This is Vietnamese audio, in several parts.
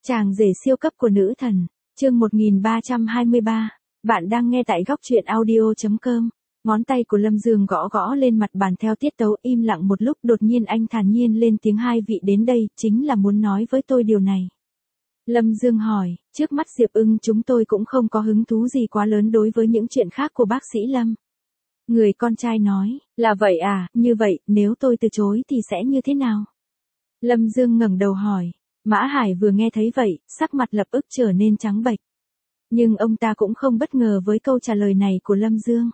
Chàng rể siêu cấp của nữ thần, chương 1323, bạn đang nghe tại góc truyện audio.com. Ngón tay của Lâm Dương gõ gõ lên mặt bàn theo tiết tấu, im lặng một lúc, đột nhiên anh thản nhiên lên tiếng: hai vị đến đây, chính là muốn nói với tôi điều này. Lâm Dương hỏi, trước mắt Diệp Ưng chúng tôi cũng không có hứng thú gì quá lớn đối với những chuyện khác của bác sĩ Lâm. Người con trai nói, là vậy à, như vậy, nếu tôi từ chối thì sẽ như thế nào? Lâm Dương ngẩng đầu hỏi. Mã Hải vừa nghe thấy vậy, sắc mặt lập tức trở nên trắng bệch. Nhưng ông ta cũng không bất ngờ với câu trả lời này của Lâm Dương.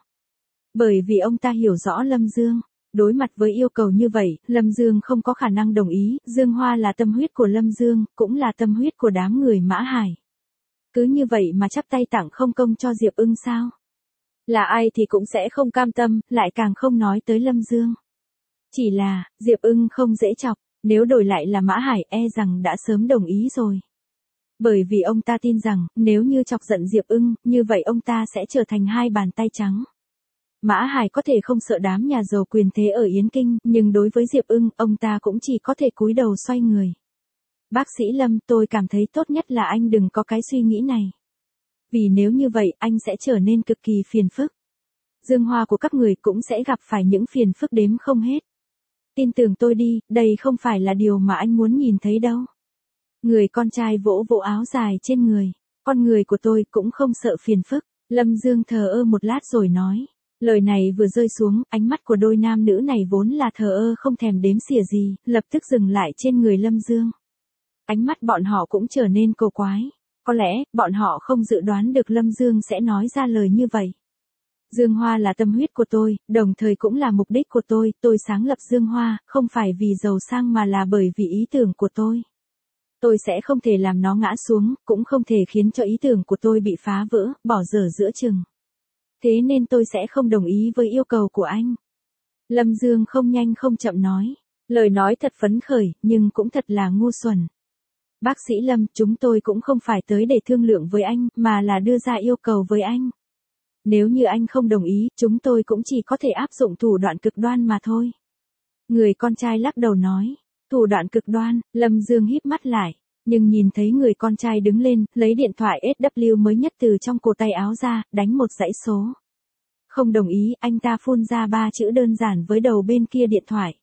Bởi vì ông ta hiểu rõ Lâm Dương. Đối mặt với yêu cầu như vậy, Lâm Dương không có khả năng đồng ý. Dương Hoa là tâm huyết của Lâm Dương, cũng là tâm huyết của đám người Mã Hải. Cứ như vậy mà chắp tay tặng không công cho Diệp Ưng sao? Là ai thì cũng sẽ không cam tâm, lại càng không nói tới Lâm Dương. Chỉ là, Diệp Ưng không dễ chọc. Nếu đổi lại là Mã Hải e rằng đã sớm đồng ý rồi. Bởi vì ông ta tin rằng, nếu như chọc giận Diệp Ưng, như vậy ông ta sẽ trở thành hai bàn tay trắng. Mã Hải có thể không sợ đám nhà giàu quyền thế ở Yến Kinh, nhưng đối với Diệp Ưng, ông ta cũng chỉ có thể cúi đầu xoay người. Bác sĩ Lâm, tôi cảm thấy tốt nhất là anh đừng có cái suy nghĩ này. Vì nếu như vậy, anh sẽ trở nên cực kỳ phiền phức. Dương Hoa của các người cũng sẽ gặp phải những phiền phức đếm không hết. Tin tưởng tôi đi, đây không phải là điều mà anh muốn nhìn thấy đâu. Người con trai vỗ vỗ áo dài trên người. Con người của tôi cũng không sợ phiền phức. Lâm Dương thờ ơ một lát rồi nói. Lời này vừa rơi xuống, ánh mắt của đôi nam nữ này vốn là thờ ơ không thèm đếm xỉa gì, lập tức dừng lại trên người Lâm Dương. Ánh mắt bọn họ cũng trở nên cổ quái. Có lẽ, bọn họ không dự đoán được Lâm Dương sẽ nói ra lời như vậy. Dương Hoa là tâm huyết của tôi, đồng thời cũng là mục đích của tôi sáng lập Dương Hoa, không phải vì giàu sang mà là bởi vì ý tưởng của tôi. Tôi sẽ không thể làm nó ngã xuống, cũng không thể khiến cho ý tưởng của tôi bị phá vỡ, bỏ dở giữa chừng. Thế nên tôi sẽ không đồng ý với yêu cầu của anh. Lâm Dương không nhanh không chậm nói. Lời nói thật phấn khởi, nhưng cũng thật là ngu xuẩn. Bác sĩ Lâm, chúng tôi cũng không phải tới để thương lượng với anh, mà là đưa ra yêu cầu với anh. Nếu như anh không đồng ý, chúng tôi cũng chỉ có thể áp dụng thủ đoạn cực đoan mà thôi. Người con trai lắc đầu nói. Thủ đoạn cực đoan, Lâm Dương híp mắt lại. Nhưng nhìn thấy người con trai đứng lên, lấy điện thoại SW mới nhất từ trong cổ tay áo ra, đánh một dãy số. Không đồng ý, anh ta phun ra 3 chữ đơn giản với đầu bên kia điện thoại.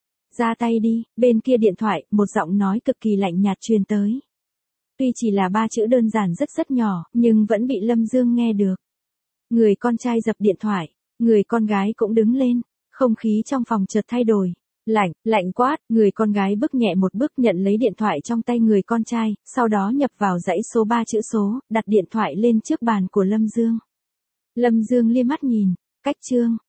Ra tay đi, bên kia điện thoại, một giọng nói cực kỳ lạnh nhạt truyền tới. Tuy chỉ là 3 chữ đơn giản rất nhỏ, nhưng vẫn bị Lâm Dương nghe được. Người con trai dập điện thoại, người con gái cũng đứng lên, không khí trong phòng chợt thay đổi. Lạnh quát, người con gái bước nhẹ một bước nhận lấy điện thoại trong tay người con trai, sau đó nhập vào dãy số 3 chữ số, đặt điện thoại lên trước bàn của Lâm Dương. Lâm Dương liếc mắt nhìn, cách chương,